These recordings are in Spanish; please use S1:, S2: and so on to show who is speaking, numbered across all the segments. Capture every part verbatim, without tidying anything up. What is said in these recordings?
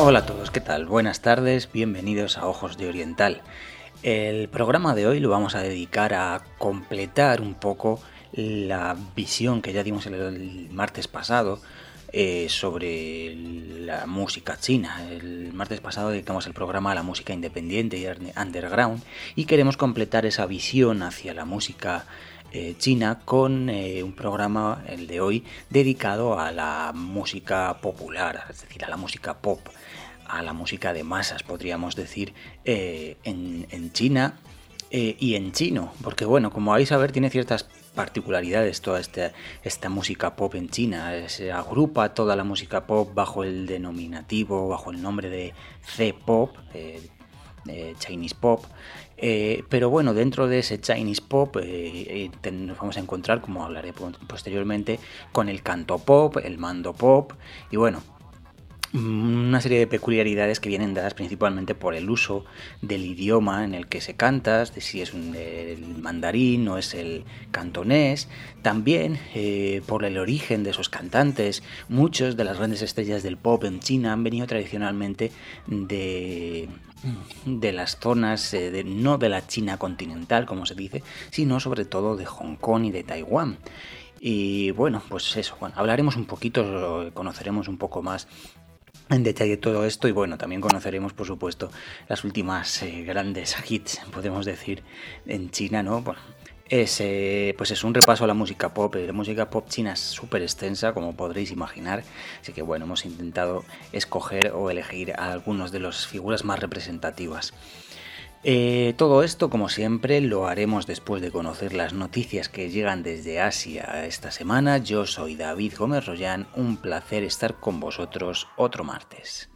S1: Hola a todos, ¿qué tal? Buenas tardes, bienvenidos a Ojos de Oriental. El programa de hoy lo vamos a dedicar a completar un poco la visión que ya dimos el, el martes pasado eh, sobre la música china. El martes pasado dedicamos el programa a la música independiente y underground y queremos completar esa visión hacia la música eh, china con eh, un programa, el de hoy, dedicado a la música popular, es decir, a la música pop, a la música de masas, podríamos decir, eh, en, en China eh, y en chino, porque bueno, como vais a ver, tiene ciertas particularidades toda esta, esta música pop en China. Se agrupa toda la música pop bajo el denominativo, bajo el nombre de C-pop, eh, eh, Chinese Pop, eh, pero bueno, dentro de ese Chinese Pop eh, eh, nos vamos a encontrar, como hablaré posteriormente, con el canto pop, el mando pop y bueno, una serie de peculiaridades que vienen dadas principalmente por el uso del idioma en el que se canta, de si es un, el mandarín o es el cantonés, también eh, por el origen de esos cantantes. Muchos de las grandes estrellas del pop en China han venido tradicionalmente de, de las zonas, eh, de, no de la China continental, como se dice, sino sobre todo de Hong Kong y de Taiwán. Y bueno, pues eso, bueno, hablaremos un poquito, conoceremos un poco más en detalle todo esto y bueno, también conoceremos por supuesto las últimas eh, grandes hits, podemos decir, en China, ¿no? Bueno, es, eh, pues es un repaso a la música pop. La música pop china es súper extensa, como podréis imaginar, así que bueno, hemos intentado escoger o elegir a algunos de las figuras más representativas. Eh, todo esto, como siempre, lo haremos después de conocer las noticias que llegan desde Asia esta semana. Yo soy David Gómez Rollán, un placer estar con vosotros otro martes.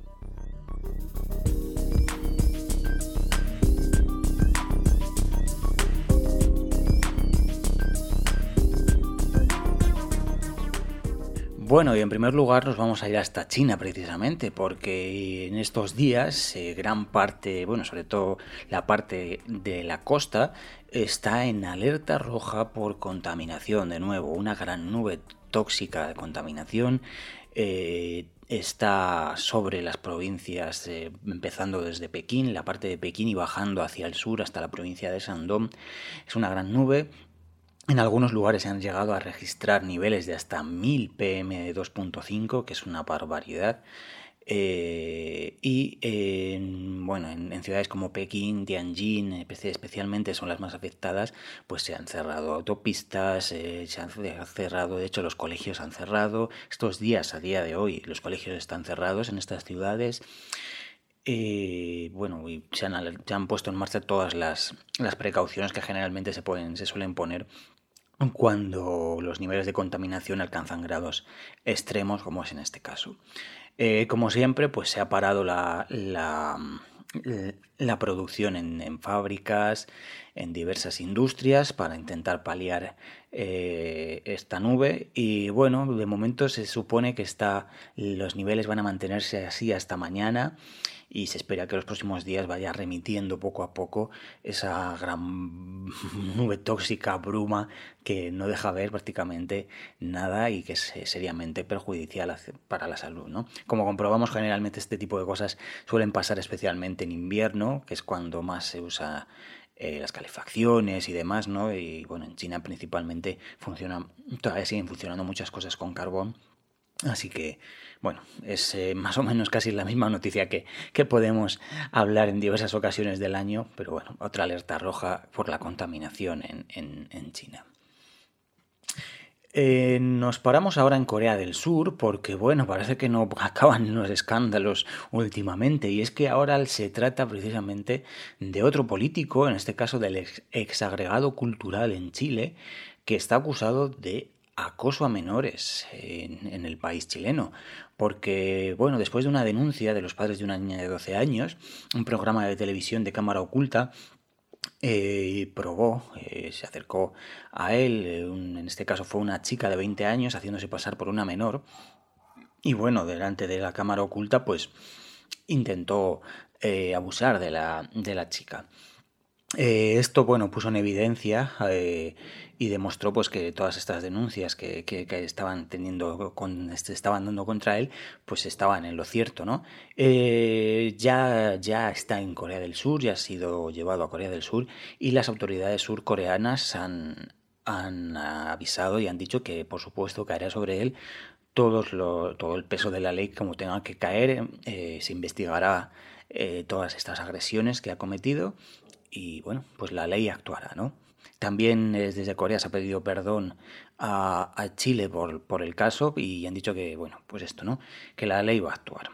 S1: Bueno, y en primer lugar nos vamos a ir hasta China precisamente, porque en estos días eh, gran parte, bueno, sobre todo la parte de la costa, está en alerta roja por contaminación. De nuevo, una gran nube tóxica de contaminación eh, está sobre las provincias, eh, empezando desde Pekín, la parte de Pekín y bajando hacia el sur hasta la provincia de Shandong. Es una gran nube. En algunos lugares se han llegado a registrar niveles de hasta mil P M de dos punto cinco, que es una barbaridad. Eh, y eh, bueno, en, en ciudades como Pekín, Tianjin, especialmente son las más afectadas, pues se han cerrado autopistas, eh, se han cerrado, de hecho los colegios han cerrado. Estos días, a día de hoy, los colegios están cerrados en estas ciudades. Eh, bueno, y se han, se han puesto en marcha todas las, las precauciones que generalmente se, pueden, se suelen poner cuando los niveles de contaminación alcanzan grados extremos, como es en este caso. Eh, como siempre, pues se ha parado la, la, la producción en, en fábricas, en diversas industrias, para intentar paliar eh, esta nube. Y bueno, de momento se supone que está, los niveles van a mantenerse así hasta mañana. Y se espera que los próximos días vaya remitiendo poco a poco esa gran nube tóxica, bruma, que no deja ver prácticamente nada y que es seriamente perjudicial para la salud, ¿no? Como comprobamos, generalmente este tipo de cosas suelen pasar especialmente en invierno, que es cuando más se usa eh, las calefacciones y demás, ¿no? Y bueno, en China principalmente funciona, todavía siguen funcionando muchas cosas con carbón. Así que, bueno, es eh, más o menos casi la misma noticia que, que podemos hablar en diversas ocasiones del año, pero bueno, otra alerta roja por la contaminación en, en, en China. Eh, nos paramos ahora en Corea del Sur porque, bueno, parece que no acaban los escándalos últimamente, y es que ahora se trata precisamente de otro político, en este caso del ex, exagregado cultural en Chile, que está acusado de acoso a menores en, en el país chileno, porque, bueno, después de una denuncia de los padres de una niña de doce años, un programa de televisión de cámara oculta eh, probó, eh, se acercó a él, eh, un, en este caso fue una chica de veinte años haciéndose pasar por una menor, y bueno, delante de la cámara oculta pues intentó eh, abusar de la, de la chica. Eh, esto, bueno, puso en evidencia eh, y demostró pues que todas estas denuncias que, que, que estaban teniendo con, se estaban dando contra él, pues estaban en lo cierto, ¿no? Eh, ya, ya está en Corea del Sur, ya ha sido llevado a Corea del Sur y las autoridades surcoreanas han, han avisado y han dicho que, por supuesto, caerá sobre él todos lo, todo el peso de la ley como tenga que caer. Eh, se investigará eh, todas estas agresiones que ha cometido y bueno, pues la ley actuará, ¿no? También eh, desde Corea se ha pedido perdón a, a Chile por, por el caso y han dicho que, bueno, pues esto, ¿no? Que la ley va a actuar.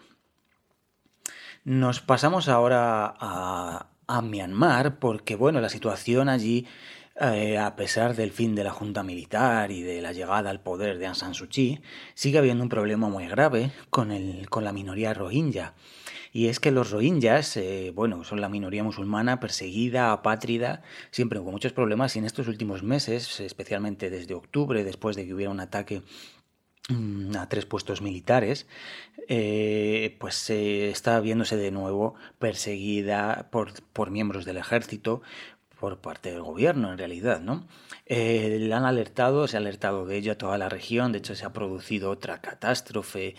S1: Nos pasamos ahora a, a Myanmar porque, bueno, la situación allí, eh, a pesar del fin de la junta militar y de la llegada al poder de Aung San Suu Kyi, sigue habiendo un problema muy grave con, el, con la minoría rohingya. Y es que los rohingyas, eh, bueno, son la minoría musulmana perseguida, apátrida, siempre con muchos problemas y en estos últimos meses, especialmente desde octubre, después de que hubiera un ataque mm, a tres puestos militares, eh, pues eh, está viéndose de nuevo perseguida por, por miembros del ejército, por parte del gobierno en realidad, ¿no? Eh, le han alertado, se ha alertado de ello a toda la región, de hecho se ha producido otra catástrofe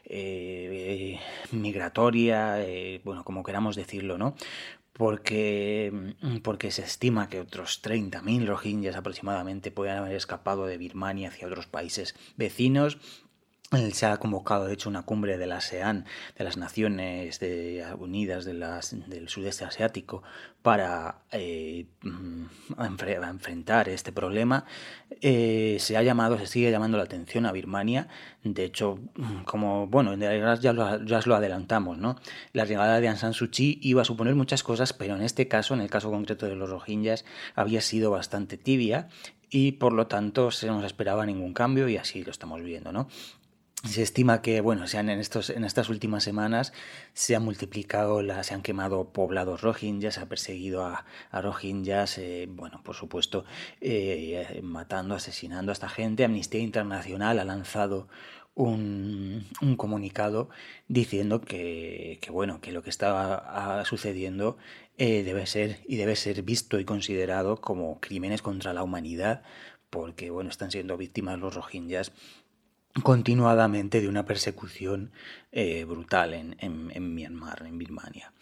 S1: eh, migratoria, eh, bueno, como queramos decirlo, ¿no? Porque, porque se estima que otros treinta mil rohingyas aproximadamente pueden haber escapado de Birmania hacia otros países vecinos. Se ha convocado, de hecho, una cumbre de la ASEAN, de las Naciones de, Unidas de las, del Sudeste Asiático, para eh, enfrentar este problema. Eh, se ha llamado, se sigue llamando la atención a Birmania. De hecho, como, bueno, ya lo, ya lo adelantamos, ¿no? La llegada de Aung San Suu Kyi iba a suponer muchas cosas, pero en este caso, en el caso concreto de los rohingyas, había sido bastante tibia y, por lo tanto, se no se esperaba ningún cambio y así lo estamos viendo, ¿no? Se estima que, bueno, sean en, estos, en estas últimas semanas se han multiplicado, la, se han quemado poblados rohingyas, se ha perseguido a, a rohingyas, eh, bueno, por supuesto, eh, matando, asesinando a esta gente. Amnistía Internacional ha lanzado un, un comunicado diciendo que, que, bueno, que lo que está sucediendo eh, debe ser y debe ser visto y considerado como crímenes contra la humanidad, porque, bueno, están siendo víctimas los rohingyas continuadamente de una persecución eh, brutal en, en, en Myanmar, en Birmania.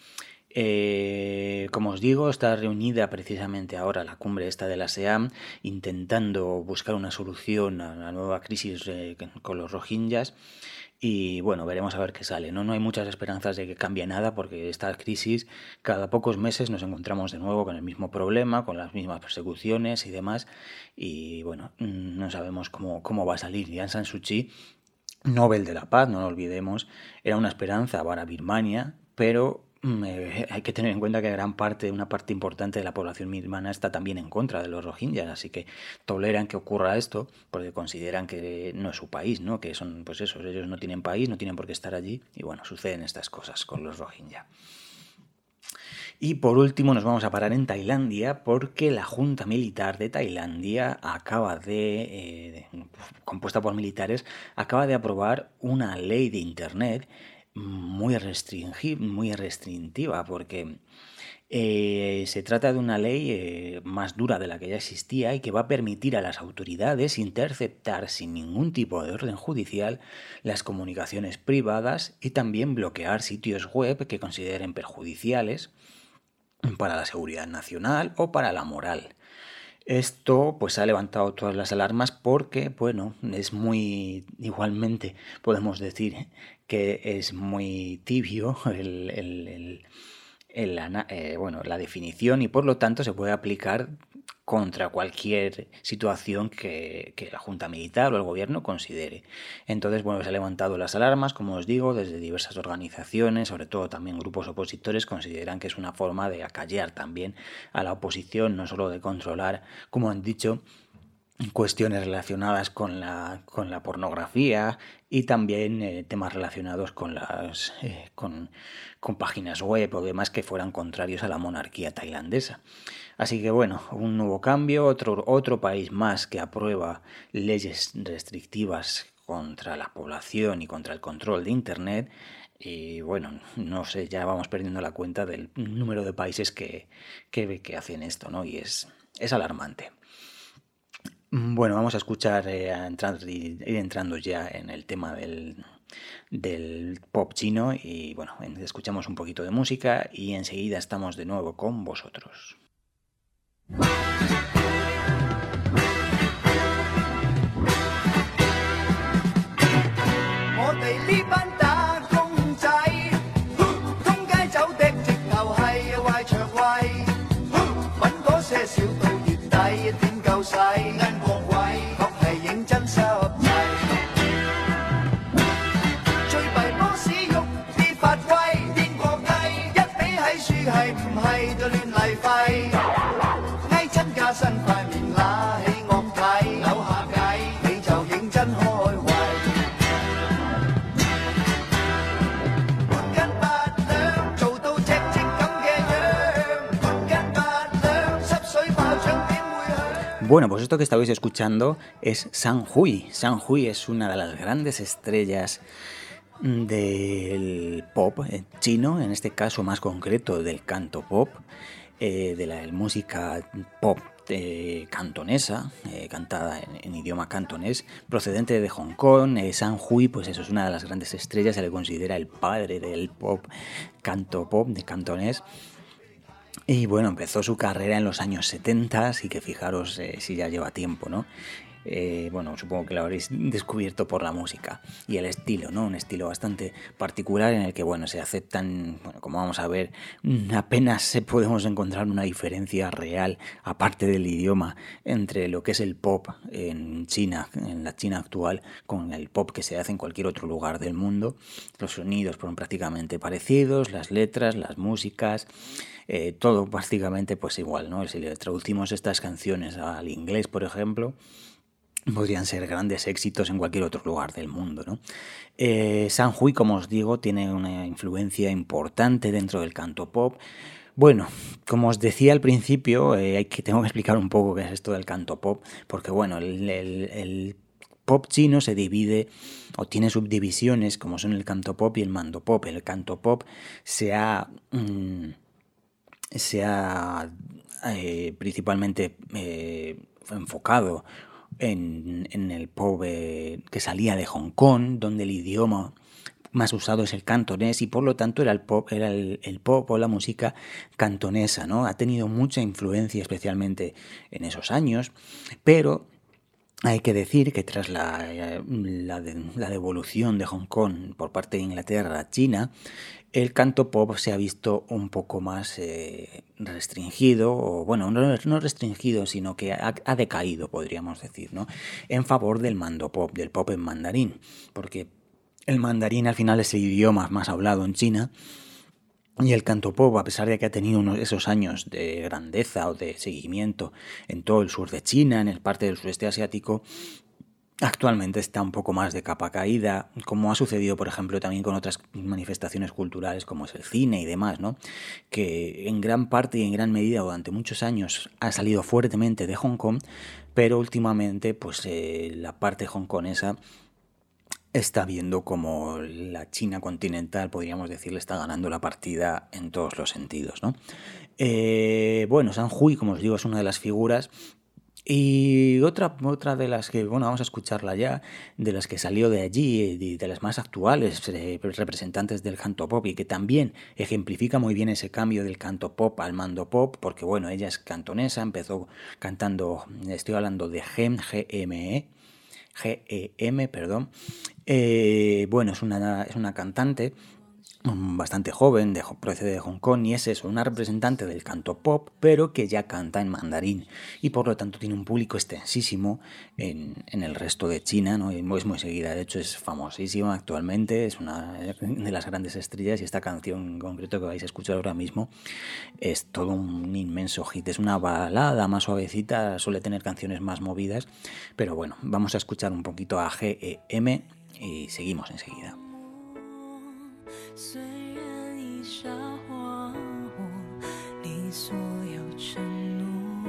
S1: Eh, como os digo, está reunida precisamente ahora la cumbre esta de la ASEAN, intentando buscar una solución a la nueva crisis eh, con los rohingyas. Y bueno, veremos a ver qué sale. ¿no? no hay muchas esperanzas de que cambie nada porque esta crisis, cada pocos meses nos encontramos de nuevo con el mismo problema, con las mismas persecuciones y demás. Y bueno, no sabemos cómo, cómo va a salir. Y Aung San Suu Kyi, Nobel de la Paz, no lo olvidemos, era una esperanza para Birmania, pero eh, hay que tener en cuenta que gran parte, una parte importante de la población birmana está también en contra de los rohingyas, así que toleran que ocurra esto porque consideran que no es su país, ¿no? Que son, pues eso, ellos no tienen país, no tienen por qué estar allí y bueno, suceden estas cosas con los rohingyas. Y por último nos vamos a parar en Tailandia porque la Junta Militar de Tailandia acaba de, eh, compuesta por militares, acaba de aprobar una ley de Internet muy, restringi- muy restrictiva porque eh, se trata de una ley eh, más dura de la que ya existía y que va a permitir a las autoridades interceptar sin ningún tipo de orden judicial las comunicaciones privadas y también bloquear sitios web que consideren perjudiciales para la seguridad nacional o para la moral. Esto pues ha levantado todas las alarmas porque, bueno, es muy, igualmente podemos decir que es muy tibio el, el, el, el eh, bueno, la definición y por lo tanto se puede aplicar contra cualquier situación que, que la Junta Militar o el Gobierno considere. Entonces, bueno, se han levantado las alarmas, como os digo, desde diversas organizaciones, sobre todo también grupos opositores, consideran que es una forma de acallar también a la oposición, no solo de controlar, como han dicho, cuestiones relacionadas con la, con la pornografía y también eh, temas relacionados con las eh, con, con páginas web o demás que fueran contrarios a la monarquía tailandesa. Así que bueno, un nuevo cambio, otro, otro país más que aprueba leyes restrictivas contra la población y contra el control de Internet. Y bueno, no sé, ya vamos perdiendo la cuenta del número de países que, que, que hacen esto, ¿no? Y es, es alarmante. Bueno, vamos a escuchar, eh, a entrar, ir entrando ya en el tema del, del pop chino y bueno, escuchamos un poquito de música y enseguida estamos de nuevo con vosotros. Bueno, pues esto que estabais escuchando es Sang Hui. Sang Hui es una de las grandes estrellas del pop chino, en este caso más concreto del canto pop, eh, de la música pop eh, cantonesa, eh, cantada en, en idioma cantonés, procedente de Hong Kong. eh, Sang Hui, pues eso, es una de las grandes estrellas, se le considera el padre del pop, canto pop de cantonés. Y bueno, empezó su carrera en los años setenta, así que fijaros eh, si ya lleva tiempo, ¿no? Eh, bueno, supongo que lo habréis descubierto por la música y el estilo, ¿no? Un estilo bastante particular en el que, bueno, se aceptan, bueno, como vamos a ver, apenas se podemos encontrar una diferencia real, aparte del idioma, entre lo que es el pop en China, en la China actual, con el pop que se hace en cualquier otro lugar del mundo. Los sonidos fueron prácticamente parecidos, las letras, las músicas, eh, todo prácticamente pues igual, ¿no? Si le traducimos estas canciones al inglés, por ejemplo, podrían ser grandes éxitos en cualquier otro lugar del mundo, ¿no? Eh, Sang Hui, como os digo, tiene una influencia importante dentro del canto pop. Bueno, como os decía al principio, eh, hay que, tengo que explicar un poco qué es esto del canto pop, porque bueno, el, el, el pop chino se divide o tiene subdivisiones como son el canto pop y el mando pop. El canto pop se ha... Mmm, se ha eh, principalmente eh, enfocado en, en el pop eh, que salía de Hong Kong, donde el idioma más usado es el cantonés y por lo tanto era el pop, era el, el pop o la música cantonesa, ¿no? Ha tenido mucha influencia especialmente en esos años, pero hay que decir que tras la, la, la devolución de Hong Kong por parte de Inglaterra a China, el canto pop se ha visto un poco más eh, restringido, o bueno, no, no restringido, sino que ha, ha decaído, podríamos decir, ¿no? En favor del mando pop, del pop en mandarín, porque el mandarín al final es el idioma más hablado en China. Y el canto pop, a pesar de que ha tenido unos, esos años de grandeza o de seguimiento en todo el sur de China, en el parte del sudeste asiático, actualmente está un poco más de capa caída, como ha sucedido, por ejemplo, también con otras manifestaciones culturales como es el cine y demás, ¿no? Que en gran parte y en gran medida durante muchos años ha salido fuertemente de Hong Kong, pero últimamente pues eh, la parte hongkonesa está viendo como la China continental, podríamos decir, le está ganando la partida en todos los sentidos, ¿no? Eh, bueno, Sang Hui, como os digo, es una de las figuras. Y otra, otra de las que, bueno, vamos a escucharla ya, de las que salió de allí, de, de las más actuales eh, representantes del canto pop y que también ejemplifica muy bien ese cambio del canto pop al mando pop, porque bueno, ella es cantonesa, empezó cantando, estoy hablando de Gem, G M E, G E M, perdón. Eh, bueno, es una, es una cantante bastante joven, de, procede de Hong Kong y es eso, una representante del canto pop, pero que ya canta en mandarín y por lo tanto tiene un público extensísimo en, en el resto de China, ¿no? Y es muy seguida, de hecho es famosísima actualmente, es una de las grandes estrellas y esta canción en concreto que vais a escuchar ahora mismo es todo un inmenso hit, es una balada más suavecita, suele tener canciones más movidas, pero bueno, vamos a escuchar un poquito a G E M y seguimos enseguida. 虽然已沙化我你所有承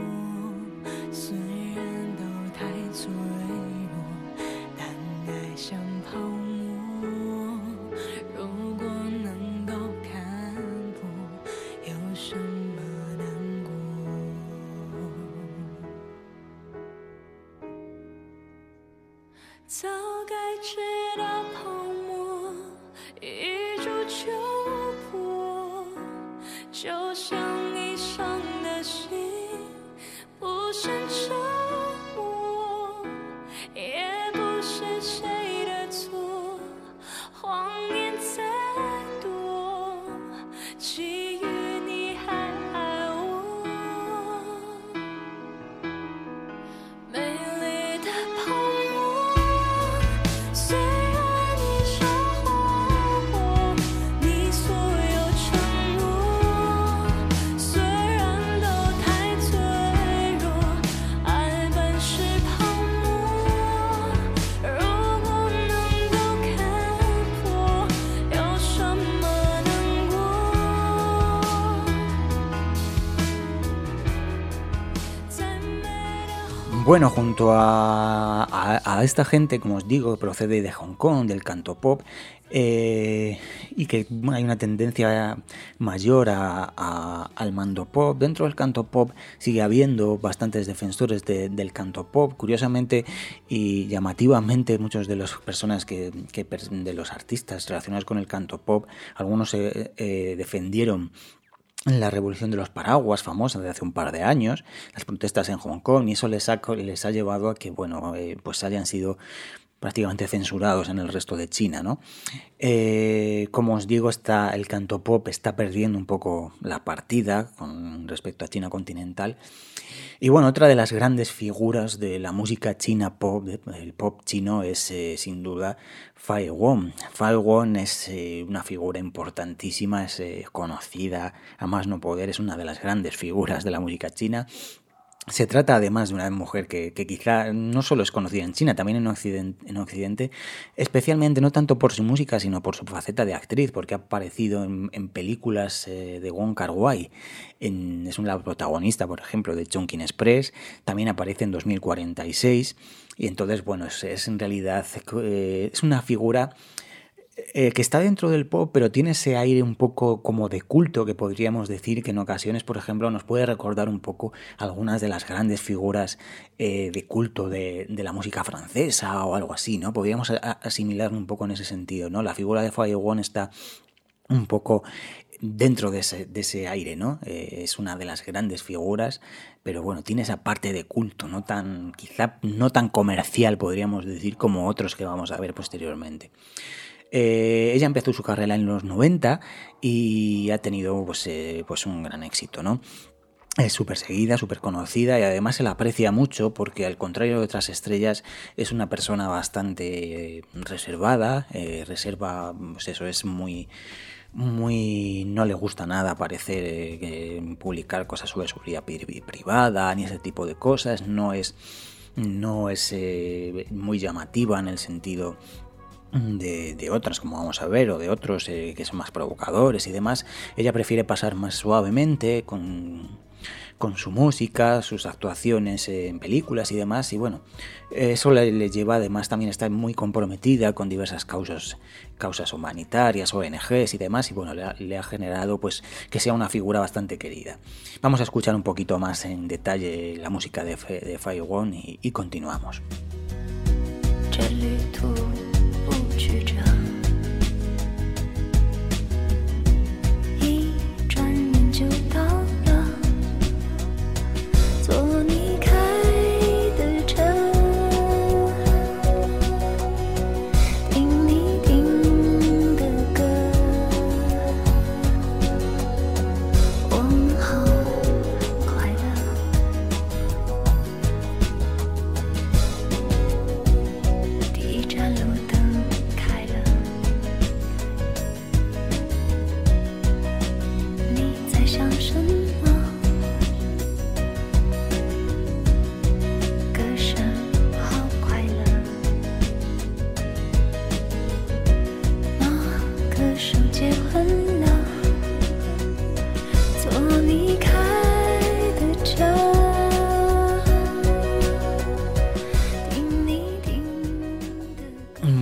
S1: 诺，虽然都太脆弱，但爱像 Bueno, junto a, a, a esta gente, como os digo, procede de Hong Kong, del canto pop, eh, y que bueno, hay una tendencia mayor a, a, al mando pop. Dentro del canto pop sigue habiendo bastantes defensores de, del canto pop. Curiosamente y llamativamente, muchos de las personas que, que de los artistas relacionados con el canto pop, algunos eh, eh, defendieron la revolución de los paraguas famosa de hace un par de años, las protestas en Hong Kong, y eso les ha, les ha llevado a que bueno, eh, pues hayan sido prácticamente censurados en el resto de China, ¿no? Eh, como os digo, está, el canto pop está perdiendo un poco la partida con respecto a China continental. Y bueno, otra de las grandes figuras de la música china pop, el pop chino, es eh, sin duda Faye Wong. Faye Wong es eh, una figura importantísima, es eh, conocida a más no poder, es una de las grandes figuras de la música china. Se trata además de una mujer que, que quizá no solo es conocida en China, también en Occidente, en Occidente, especialmente no tanto por su música, sino por su faceta de actriz, porque ha aparecido en, en películas eh, de Wong Kar-wai. En, es una protagonista, por ejemplo, de Chungking Express, también aparece en dos mil cuarenta y seis, y entonces, bueno, es, es en realidad eh, es una figura Eh, que está dentro del pop, pero tiene ese aire un poco como de culto, que podríamos decir que en ocasiones, por ejemplo, nos puede recordar un poco algunas de las grandes figuras eh, de culto de, de la música francesa o algo así, ¿no? Podríamos a- asimilarlo un poco en ese sentido, ¿no? La figura de Faye Wong está un poco dentro de ese, de ese aire, ¿no? Eh, es una de las grandes figuras, pero bueno, tiene esa parte de culto, no tan, quizá no tan comercial, podríamos decir, como otros que vamos a ver posteriormente. Eh, ella empezó su carrera en los noventa y ha tenido pues, eh, pues un gran éxito, ¿no? Es súper seguida, súper conocida y además se la aprecia mucho porque, al contrario de otras estrellas, es una persona bastante eh, reservada, eh, reserva, pues eso, es muy... muy no le gusta nada aparecer, eh, publicar cosas sobre su vida privada ni ese tipo de cosas, no es, no es eh, muy llamativa en el sentido De, de otras, como vamos a ver, o de otros eh, que son más provocadores y demás. Ella prefiere pasar más suavemente con, con su música, sus actuaciones en películas y demás, y bueno, eso le, le lleva además también a estar muy comprometida con diversas causas, causas humanitarias, O N Ges y demás, y bueno, le ha, le ha generado pues que sea una figura bastante querida. Vamos a escuchar un poquito más en detalle la música de, de Faye Wong y, y continuamos. 曲折，一转眼就到了坐你开的车，听你听的歌，问候快乐，第一盏路灯。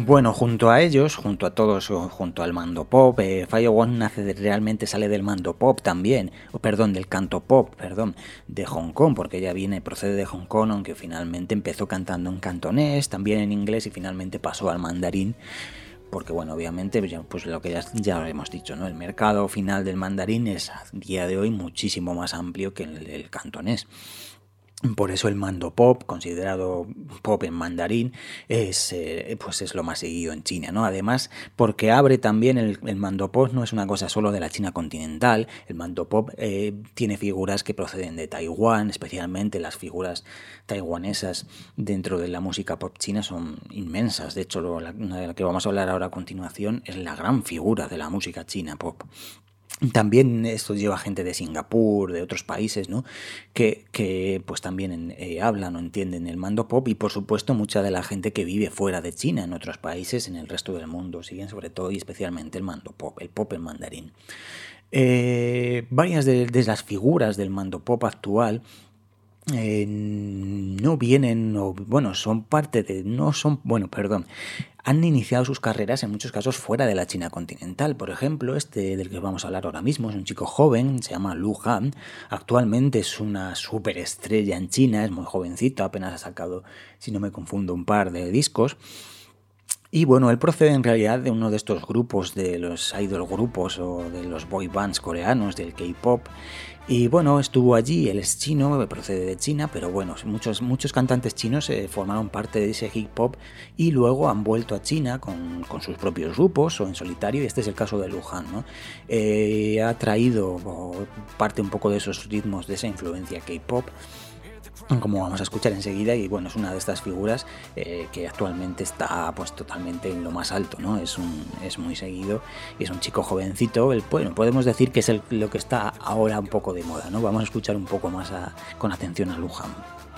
S1: Bueno, junto a ellos, junto a todos, junto al mando pop, eh, Faye Wong nace de, realmente sale del mando pop también, o perdón, del canto pop, perdón, de Hong Kong, porque ella viene, procede de Hong Kong, aunque finalmente empezó cantando en cantonés, también en inglés y finalmente pasó al mandarín. Porque, bueno, obviamente, pues lo que ya, ya hemos dicho, ¿no? El mercado final del mandarín es a día de hoy muchísimo más amplio que el, el cantonés. Por eso el mando pop, considerado pop en mandarín, es, eh, pues es lo más seguido en China, ¿no? Además, porque abre también el, el mando pop, no es una cosa solo de la China continental. El mando pop eh, tiene figuras que proceden de Taiwán, especialmente las figuras taiwanesas dentro de la música pop china son inmensas. De hecho, lo, la, una de la que vamos a hablar ahora a continuación es la gran figura de la música china pop. También esto lleva gente de Singapur, de otros países, ¿no? Que, que pues también eh, hablan o entienden el mando pop y por supuesto mucha de la gente que vive fuera de China, en otros países, en el resto del mundo, siguen sobre todo y especialmente el mando pop, el pop en mandarín. Eh, varias de, de las figuras del mando pop actual Eh, no vienen, o bueno, son parte de, no son, bueno, perdón, han iniciado sus carreras en muchos casos fuera de la China continental. Por ejemplo, este del que vamos a hablar ahora mismo es un chico joven, se llama Lu Han, actualmente es una superestrella en China, es muy jovencito, apenas ha sacado, si no me confundo, un par de discos. Y bueno, él procede en realidad de uno de estos grupos, de los idol grupos o de los boy bands coreanos, del K-pop. Y bueno, estuvo allí, él es chino, procede de China, pero bueno, muchos, muchos cantantes chinos eh, formaron parte de ese hip hop y luego han vuelto a China con, con sus propios grupos o en solitario, y este es el caso de Lu Han, ¿no? Eh, ha traído parte un poco de esos ritmos, de esa influencia K-pop, como vamos a escuchar enseguida, y bueno, es una de estas figuras eh, que actualmente está pues totalmente en lo más alto, ¿no? Es un es muy seguido y es un chico jovencito. El, bueno, podemos decir que es el, lo que está ahora un poco de moda, ¿no? Vamos a escuchar un poco más a, con atención a Lu Han.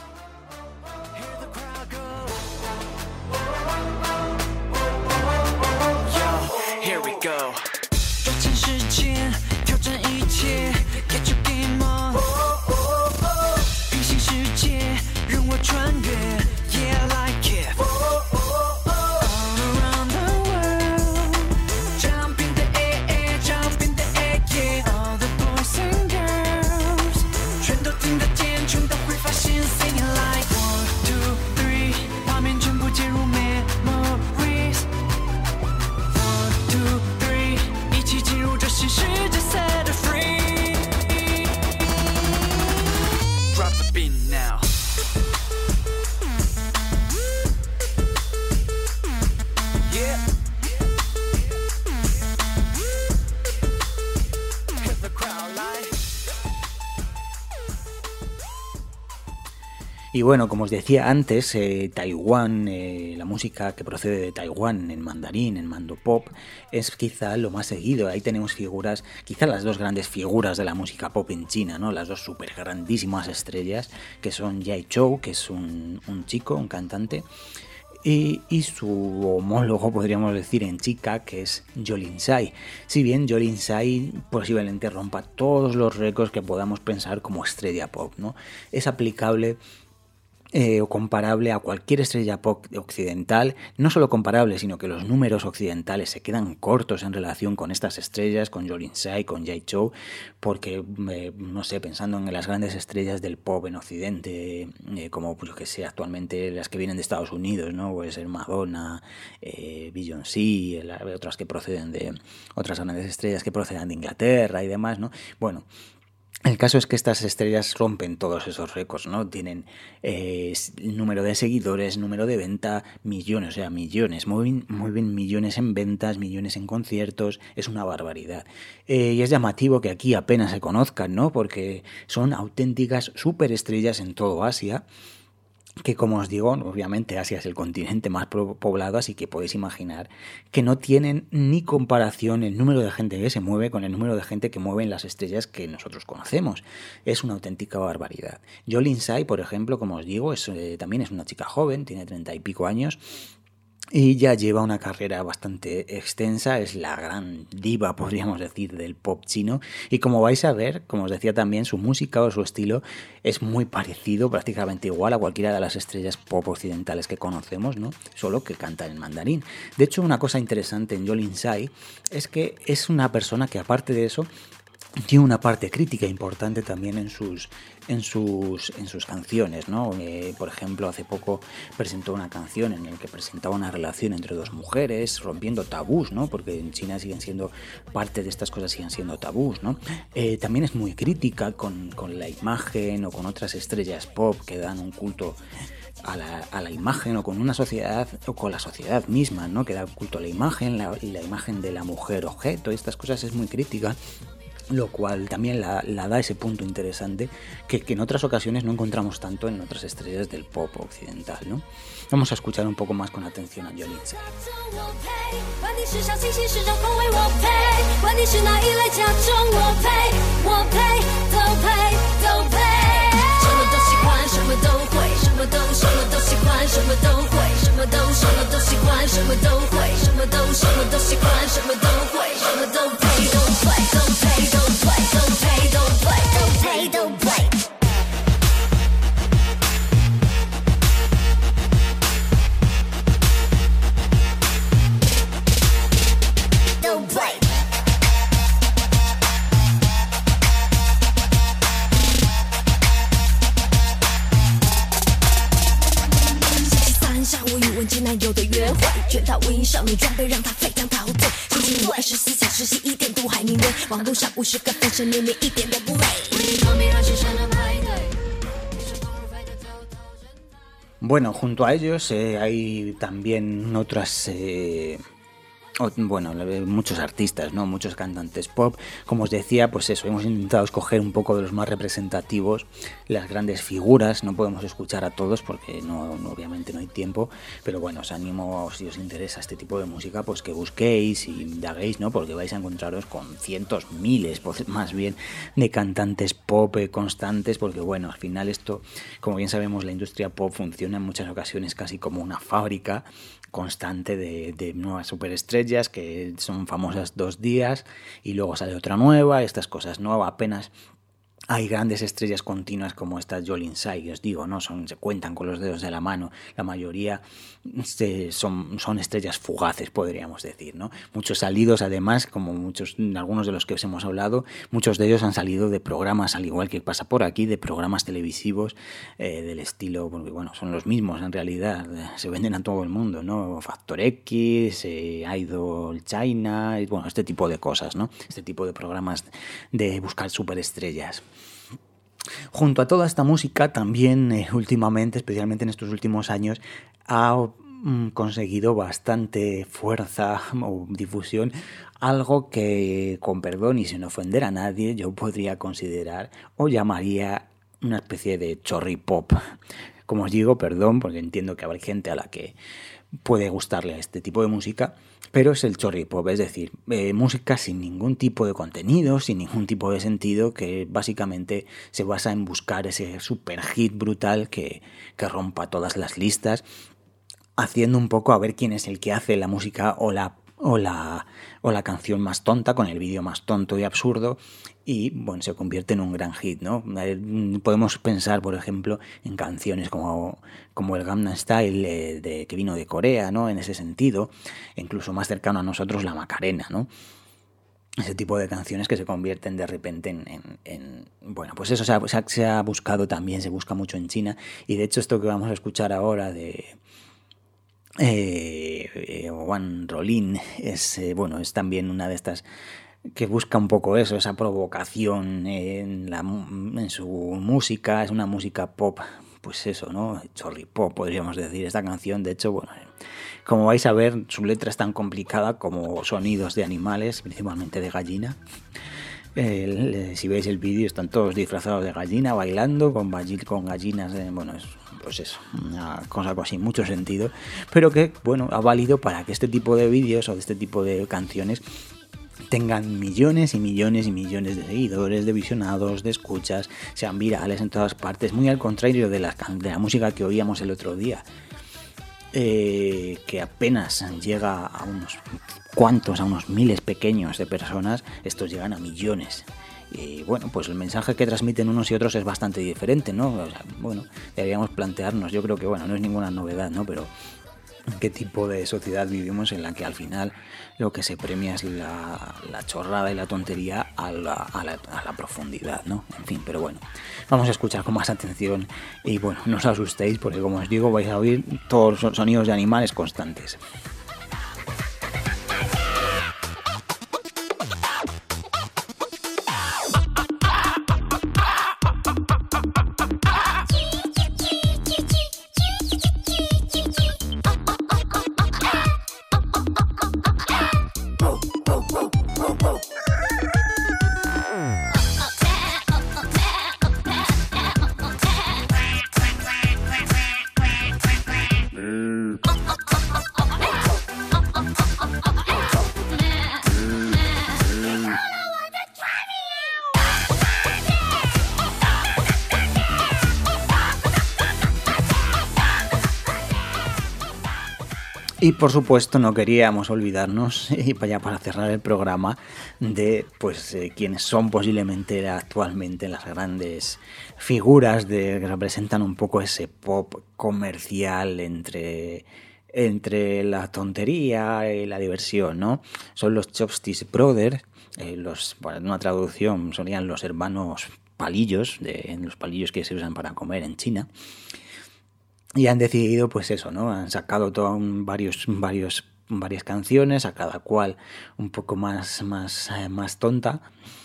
S1: Y bueno, como os decía antes, eh, Taiwán, eh, la música que procede de Taiwán en mandarín, en mando pop, es quizá lo más seguido. Ahí tenemos figuras, quizá las dos grandes figuras de la música pop en China, ¿no? Las dos súper grandísimas estrellas, que son Jay Chou, que es un, un chico, un cantante, Y, y su homólogo, podríamos decir, en chica, que es Jolin Tsai. Si bien Jolin Tsai posiblemente rompa todos los récords que podamos pensar como estrella pop, ¿no? Es aplicable eh, o comparable a cualquier estrella pop occidental, no solo comparable, sino que los números occidentales se quedan cortos en relación con estas estrellas, con Jolin Tsai, con Jay Chou, porque, eh, no sé, pensando en las grandes estrellas del pop en Occidente, eh, como, pues, yo que sé, actualmente las que vienen de Estados Unidos, ¿no? Puede ser Madonna, eh, Beyoncé, otras que proceden de, otras grandes estrellas que proceden de Inglaterra y demás, ¿no? Bueno, el caso es que estas estrellas rompen todos esos récords, ¿no? Tienen eh, número de seguidores, número de venta, millones, o sea, millones, mueven, mueven millones en ventas, millones en conciertos, es una barbaridad. Eh, y es llamativo que aquí apenas se conozcan, ¿no? Porque son auténticas superestrellas en todo Asia, que, como os digo, obviamente Asia es el continente más poblado, así que podéis imaginar que no tienen ni comparación el número de gente que se mueve con el número de gente que mueven las estrellas que nosotros conocemos. Es una auténtica barbaridad. Jolin Tsai, por ejemplo, como os digo, es, eh, también es una chica joven, tiene treinta y pico años, y ya lleva una carrera bastante extensa, es la gran diva, podríamos decir, del pop chino, y como vais a ver, como os decía también, su música o su estilo es muy parecido, prácticamente igual a cualquiera de las estrellas pop occidentales que conocemos, ¿no? Solo que canta en mandarín. De hecho, una cosa interesante en Jolin Tsai es que es una persona que, aparte de eso, tiene una parte crítica importante también en sus en sus en sus canciones, ¿no? Eh, por ejemplo, hace poco presentó una canción en la que presentaba una relación entre dos mujeres, rompiendo tabús, ¿no? Porque en China siguen siendo parte de estas cosas, siguen siendo tabús, ¿no? Eh, también es muy crítica con, con la imagen o con otras estrellas pop que dan un culto A la, a la imagen, o con una sociedad, o con la sociedad misma, ¿no? Que da culto a la imagen, la, la imagen de la mujer objeto, estas cosas es muy crítica, lo cual también la, la da ese punto interesante que, que en otras ocasiones no encontramos tanto en otras estrellas del pop occidental, ¿no? Vamos a escuchar un poco más con atención a Jolin Tsai. Bueno, junto a ellos eh, hay también otras... Eh... Bueno, muchos artistas, ¿no? Muchos cantantes pop. Como os decía, pues eso, hemos intentado escoger un poco de los más representativos, las grandes figuras. No podemos escuchar a todos porque no, no obviamente no hay tiempo, pero bueno, os animo, si os interesa este tipo de música, pues que busquéis y indaguéis, ¿no? Porque vais a encontraros con cientos, miles, más bien, de cantantes pop constantes, porque bueno, al final esto, como bien sabemos, la industria pop funciona en muchas ocasiones casi como una fábrica constante de, de nuevas superestrellas que son famosas dos días y luego sale otra nueva, estas cosas, ¿no? Apenas hay grandes estrellas continuas como esta Jolin Tsai, que os digo, ¿no? Son, se cuentan con los dedos de la mano. La mayoría se, son, son estrellas fugaces, podríamos decir, ¿no? Muchos salidos, además, como muchos, algunos de los que os hemos hablado, muchos de ellos han salido de programas, al igual que pasa por aquí, de programas televisivos eh, del estilo, porque bueno, son los mismos en realidad, se venden a todo el mundo, ¿no? Factor X, eh, Idol China, y, bueno, este tipo de cosas, ¿no? Este tipo de programas de buscar superestrellas. Junto a toda esta música, también eh, últimamente, especialmente en estos últimos años, ha mm, conseguido bastante fuerza o difusión, algo que, con perdón y sin ofender a nadie, yo podría considerar o llamaría una especie de chorri pop. Como os digo, perdón, porque entiendo que habrá gente a la que puede gustarle este tipo de música, pero es el chorri pop, es decir, eh, música sin ningún tipo de contenido, sin ningún tipo de sentido, que básicamente se basa en buscar ese super hit brutal que, que rompa todas las listas, haciendo un poco a ver quién es el que hace la música o la o la, o la canción más tonta, con el vídeo más tonto y absurdo, y bueno, se convierte en un gran hit, ¿no? Podemos pensar, por ejemplo, en canciones como, como el Gangnam Style eh, de, que vino de Corea, ¿no? En ese sentido, incluso más cercano a nosotros, la Macarena, ¿no? Ese tipo de canciones que se convierten de repente en... en, en bueno, pues eso se ha, se ha buscado también, se busca mucho en China, y de hecho esto que vamos a escuchar ahora de... Eh, eh, One Rolin es eh, bueno es también una de estas que busca un poco eso, esa provocación en, la, en su música. Es una música pop, pues eso, ¿no? Chorri pop, podríamos decir. Esta canción, de hecho, bueno, como vais a ver, su letra es tan complicada como sonidos de animales, principalmente de gallina. Eh, si veis el vídeo, están todos disfrazados de gallina, bailando con, con gallinas, de, bueno, es pues eso, una cosa sin mucho sentido, pero que, bueno, ha valido para que este tipo de vídeos o de este tipo de canciones tengan millones y millones y millones de seguidores, de visionados, de escuchas, sean virales en todas partes, muy al contrario de la, de la música que oíamos el otro día. eh, que apenas llega a unos cuantos, a unos miles pequeños de personas, estos llegan a millones. Y bueno, pues el mensaje que transmiten unos y otros es bastante diferente, ¿no? O sea, bueno, deberíamos plantearnos, yo creo que, bueno, no es ninguna novedad, ¿no? Pero qué tipo de sociedad vivimos en la que al final lo que se premia es la, la chorrada y la tontería a la, a, la, a la profundidad, ¿no? En fin, pero bueno, vamos a escuchar con más atención y bueno, no os asustéis porque, como os digo, vais a oír todos los sonidos de animales constantes. Y por supuesto no queríamos olvidarnos, y ya para cerrar el programa, de pues eh, quienes son posiblemente actualmente las grandes figuras de, que representan un poco ese pop comercial entre, entre la tontería y la diversión, ¿no? Son los Chopsticks Brothers, eh, los, bueno, en una traducción serían los hermanos palillos, de, los palillos que se usan para comer en China. Y han decidido, pues eso, ¿no? Han sacado todo un, varios, varios, varias canciones, a cada cual un poco más, más, eh, más tonta.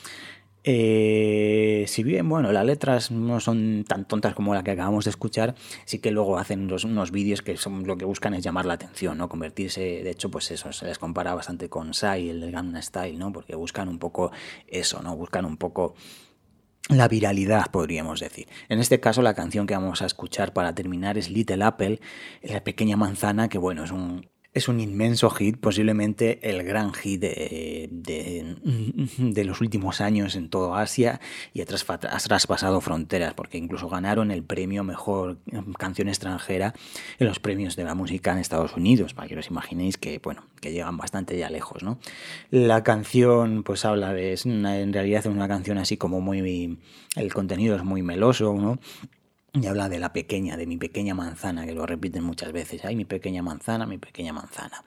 S1: Eh, si bien, bueno, las letras no son tan tontas como la que acabamos de escuchar, sí que luego hacen los, unos vídeos que son, lo que buscan es llamar la atención, ¿no? Convertirse, de hecho, pues eso, se les compara bastante con Psy, el Gangnam Style, ¿no? Porque buscan un poco eso, ¿no? Buscan un poco la viralidad, podríamos decir. En este caso, la canción que vamos a escuchar para terminar es Little Apple, la pequeña manzana, que bueno, es un, es un inmenso hit, posiblemente el gran hit de, de, de los últimos años en toda Asia, y ha traspasado fronteras, porque incluso ganaron el premio Mejor Canción Extranjera en los premios de la música en Estados Unidos, para que os imaginéis que, bueno, que llegan bastante ya lejos, ¿no? La canción pues habla de, es una, en realidad es una canción así como muy, el contenido es muy meloso, ¿no? Y habla de la pequeña, de mi pequeña manzana, que lo repiten muchas veces. Ay, mi pequeña manzana, mi pequeña manzana.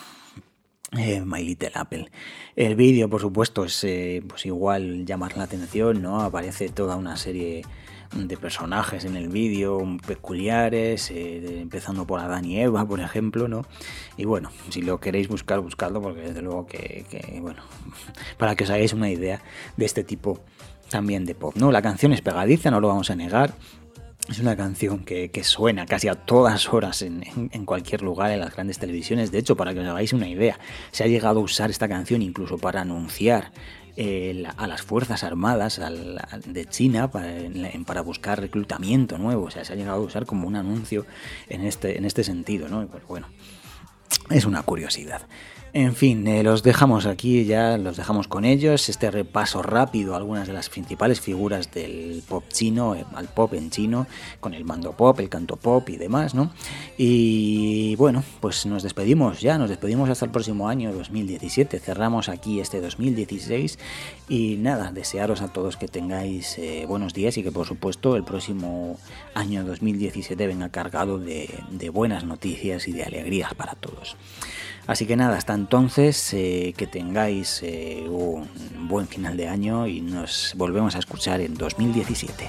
S1: Eh, My Little Apple. El vídeo, por supuesto, es eh, pues igual llamar la atención, ¿no? Aparece toda una serie de personajes en el vídeo peculiares, eh, de, empezando por Adán y Eva, por ejemplo, ¿no? Y bueno, si lo queréis buscar, buscadlo, porque desde luego que, que bueno, para que os hagáis una idea de este tipo también de pop, ¿no? La canción es pegadiza, no lo vamos a negar. Es una canción que, que suena casi a todas horas en, en, en cualquier lugar, en las grandes televisiones. De hecho, para que os hagáis una idea, se ha llegado a usar esta canción incluso para anunciar eh, la, a las Fuerzas Armadas al, a, de China para, en, para buscar reclutamiento nuevo. O sea, se ha llegado a usar como un anuncio en este, en este sentido, ¿no? Y pues bueno, es una curiosidad. En fin, eh, los dejamos aquí, ya los dejamos con ellos, este repaso rápido a algunas de las principales figuras del pop chino, eh, al pop en chino, con el mando pop, el canto pop y demás, ¿no? Y bueno, pues nos despedimos ya, nos despedimos hasta el próximo año dos mil diecisiete, cerramos aquí este dos mil dieciséis y nada, desearos a todos que tengáis eh, buenos días y que por supuesto el próximo año dos mil diecisiete venga cargado de, de buenas noticias y de alegrías para todos. Así que nada, hasta entonces, eh, que tengáis eh, un buen final de año y nos volvemos a escuchar en dos mil diecisiete.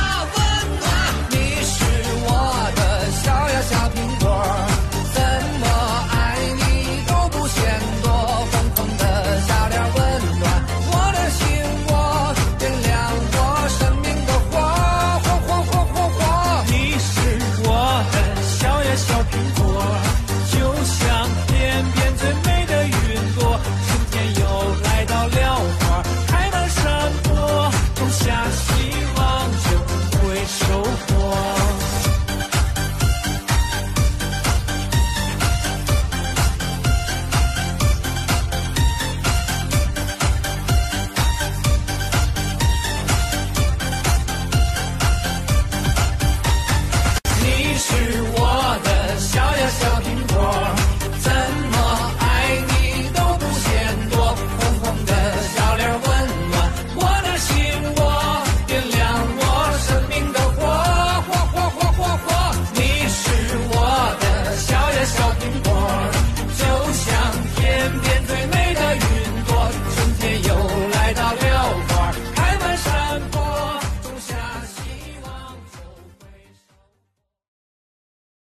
S2: 小苹果，怎么 telescope.